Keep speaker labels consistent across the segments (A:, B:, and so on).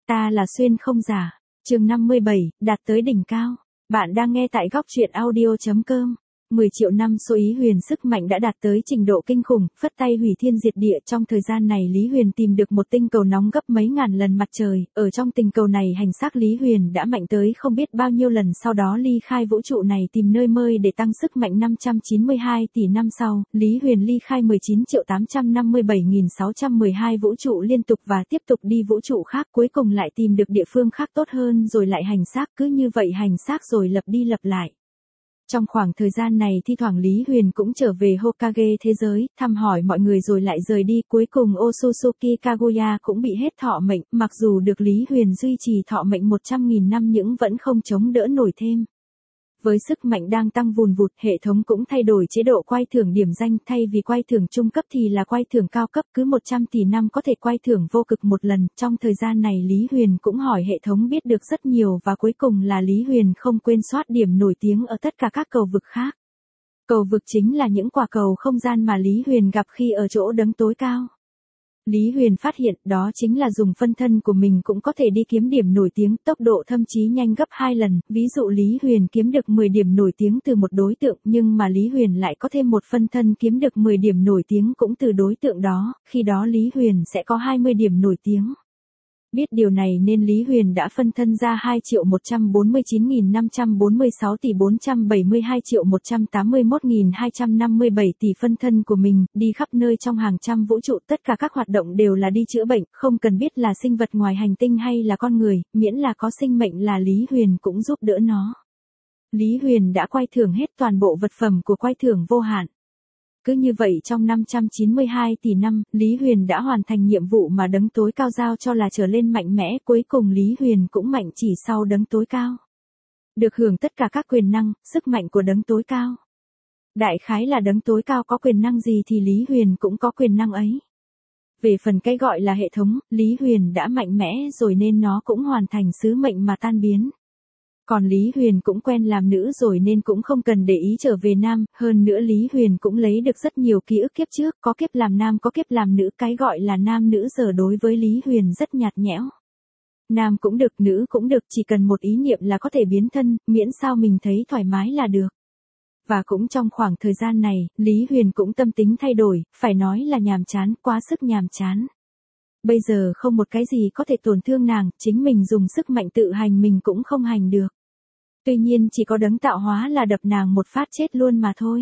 A: Ta là Xuyên không giả. Chương 57, đạt tới đỉnh cao. Bạn đang nghe tại góc truyện audio.com. 10 triệu năm số Lý Huyền sức mạnh đã đạt tới trình độ kinh khủng, phất tay hủy thiên diệt địa. Trong thời gian này Lý Huyền tìm được một tinh cầu nóng gấp mấy ngàn lần mặt trời, ở trong tinh cầu này hành xác Lý Huyền đã mạnh tới không biết bao nhiêu lần, sau đó ly khai vũ trụ này tìm nơi mơi để tăng sức mạnh. 592 tỷ năm sau, Lý Huyền ly khai 19.857.612 vũ trụ liên tục và tiếp tục đi vũ trụ khác, cuối cùng lại tìm được địa phương khác tốt hơn rồi lại hành xác, cứ như vậy hành xác rồi lập đi lập lại. Trong khoảng thời gian này thi thoảng Lý Huyền cũng trở về Hokage thế giới, thăm hỏi mọi người rồi lại rời đi, cuối cùng Otsutsuki Kaguya cũng bị hết thọ mệnh, mặc dù được Lý Huyền duy trì thọ mệnh 100.000 năm nhưng vẫn không chống đỡ nổi thêm. Với sức mạnh đang tăng vùn vụt, hệ thống cũng thay đổi chế độ quay thưởng điểm danh, thay vì quay thưởng trung cấp thì là quay thưởng cao cấp, cứ 100 tỷ năm có thể quay thưởng vô cực một lần. Trong thời gian này Lý Huyền cũng hỏi hệ thống biết được rất nhiều và cuối cùng là Lý Huyền không quên soát điểm nổi tiếng ở tất cả các cầu vực khác. Cầu vực chính là những quả cầu không gian mà Lý Huyền gặp khi ở chỗ đấng tối cao. Lý Huyền phát hiện đó chính là dùng phân thân của mình cũng có thể đi kiếm điểm nổi tiếng, tốc độ thậm chí nhanh gấp 2 lần, ví dụ Lý Huyền kiếm được 10 điểm nổi tiếng từ một đối tượng nhưng mà Lý Huyền lại có thêm một phân thân kiếm được 10 điểm nổi tiếng cũng từ đối tượng đó, khi đó Lý Huyền sẽ có 20 điểm nổi tiếng. Biết điều này nên Lý Huyền đã phân thân ra 2.149.546 tỷ 472.181.257 tỷ phân thân của mình, đi khắp nơi trong hàng trăm vũ trụ, tất cả các hoạt động đều là đi chữa bệnh, không cần biết là sinh vật ngoài hành tinh hay là con người, miễn là có sinh mệnh là Lý Huyền cũng giúp đỡ nó. Lý Huyền đã quay thưởng hết toàn bộ vật phẩm của quay thưởng vô hạn. Cứ như vậy trong 592 tỷ năm, Lý Huyền đã hoàn thành nhiệm vụ mà đấng tối cao giao cho là trở lên mạnh mẽ, cuối cùng Lý Huyền cũng mạnh chỉ sau đấng tối cao. Được hưởng tất cả các quyền năng, sức mạnh của đấng tối cao. Đại khái là đấng tối cao có quyền năng gì thì Lý Huyền cũng có quyền năng ấy. Về phần cái gọi là hệ thống, Lý Huyền đã mạnh mẽ rồi nên nó cũng hoàn thành sứ mệnh mà tan biến. Còn Lý Huyền cũng quen làm nữ rồi nên cũng không cần để ý trở về nam, hơn nữa Lý Huyền cũng lấy được rất nhiều ký ức kiếp trước, có kiếp làm nam có kiếp làm nữ, cái gọi là nam nữ giờ đối với Lý Huyền rất nhạt nhẽo. Nam cũng được, nữ cũng được, chỉ cần một ý niệm là có thể biến thân, miễn sao mình thấy thoải mái là được. Và cũng trong khoảng thời gian này, Lý Huyền cũng tâm tính thay đổi, phải nói là nhàm chán, quá sức nhàm chán. Bây giờ không một cái gì có thể tổn thương nàng, chính mình dùng sức mạnh tự hành mình cũng không hành được. Tuy nhiên chỉ có đấng tạo hóa là đập nàng một phát chết luôn mà thôi.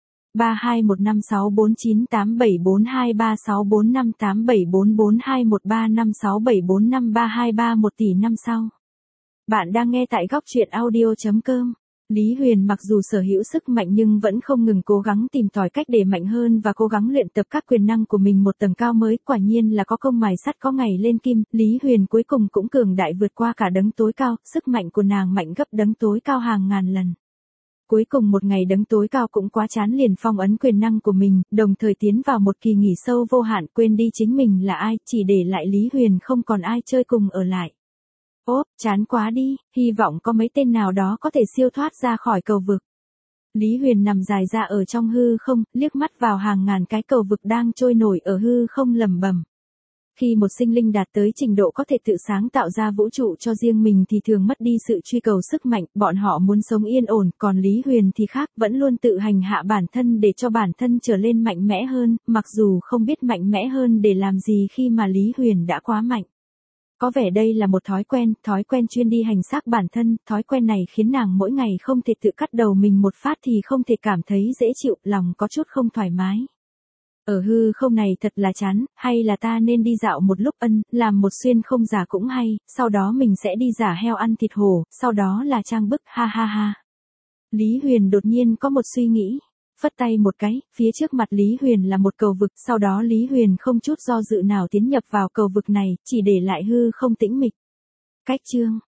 A: 3215649874458744213567456353 tỷ năm sau. Bạn đang nghe tại góc truyện audio.com. Lý Huyền mặc dù sở hữu sức mạnh nhưng vẫn không ngừng cố gắng tìm tòi cách để mạnh hơn và cố gắng luyện tập các quyền năng của mình một tầng cao mới, quả nhiên là có công mài sắt có ngày lên kim, Lý Huyền cuối cùng cũng cường đại vượt qua cả đấng tối cao, sức mạnh của nàng mạnh gấp đấng tối cao hàng ngàn lần. Cuối cùng một ngày đấng tối cao cũng quá chán liền phong ấn quyền năng của mình, đồng thời tiến vào một kỳ nghỉ sâu vô hạn, quên đi chính mình là ai, chỉ để lại Lý Huyền không còn ai chơi cùng ở lại. Ốp, chán quá đi, hy vọng có mấy tên nào đó có thể siêu thoát ra khỏi cầu vực. Lý Huyền nằm dài ra ở trong hư không, liếc mắt vào hàng ngàn cái cầu vực đang trôi nổi ở hư không lẩm bẩm. Khi một sinh linh đạt tới trình độ có thể tự sáng tạo ra vũ trụ cho riêng mình thì thường mất đi sự truy cầu sức mạnh, bọn họ muốn sống yên ổn, còn Lý Huyền thì khác, vẫn luôn tự hành hạ bản thân để cho bản thân trở lên mạnh mẽ hơn, mặc dù không biết mạnh mẽ hơn để làm gì khi mà Lý Huyền đã quá mạnh. Có vẻ đây là một thói quen chuyên đi hành xác bản thân, thói quen này khiến nàng mỗi ngày không thể tự cắt đầu mình một phát thì không thể cảm thấy dễ chịu, lòng có chút không thoải mái. Ở hư không này thật là chán, hay là ta nên đi dạo một lúc, làm một xuyên không giả cũng hay, sau đó mình sẽ đi giả heo ăn thịt hổ, sau đó là trang bức, ha ha ha. Lý Huyền đột nhiên có một suy nghĩ. Phất tay một cái, phía trước mặt Lý Huyền là một cầu vực, sau đó Lý Huyền không chút do dự nào tiến nhập vào cầu vực này, chỉ để lại hư không tĩnh mịch. Cách chương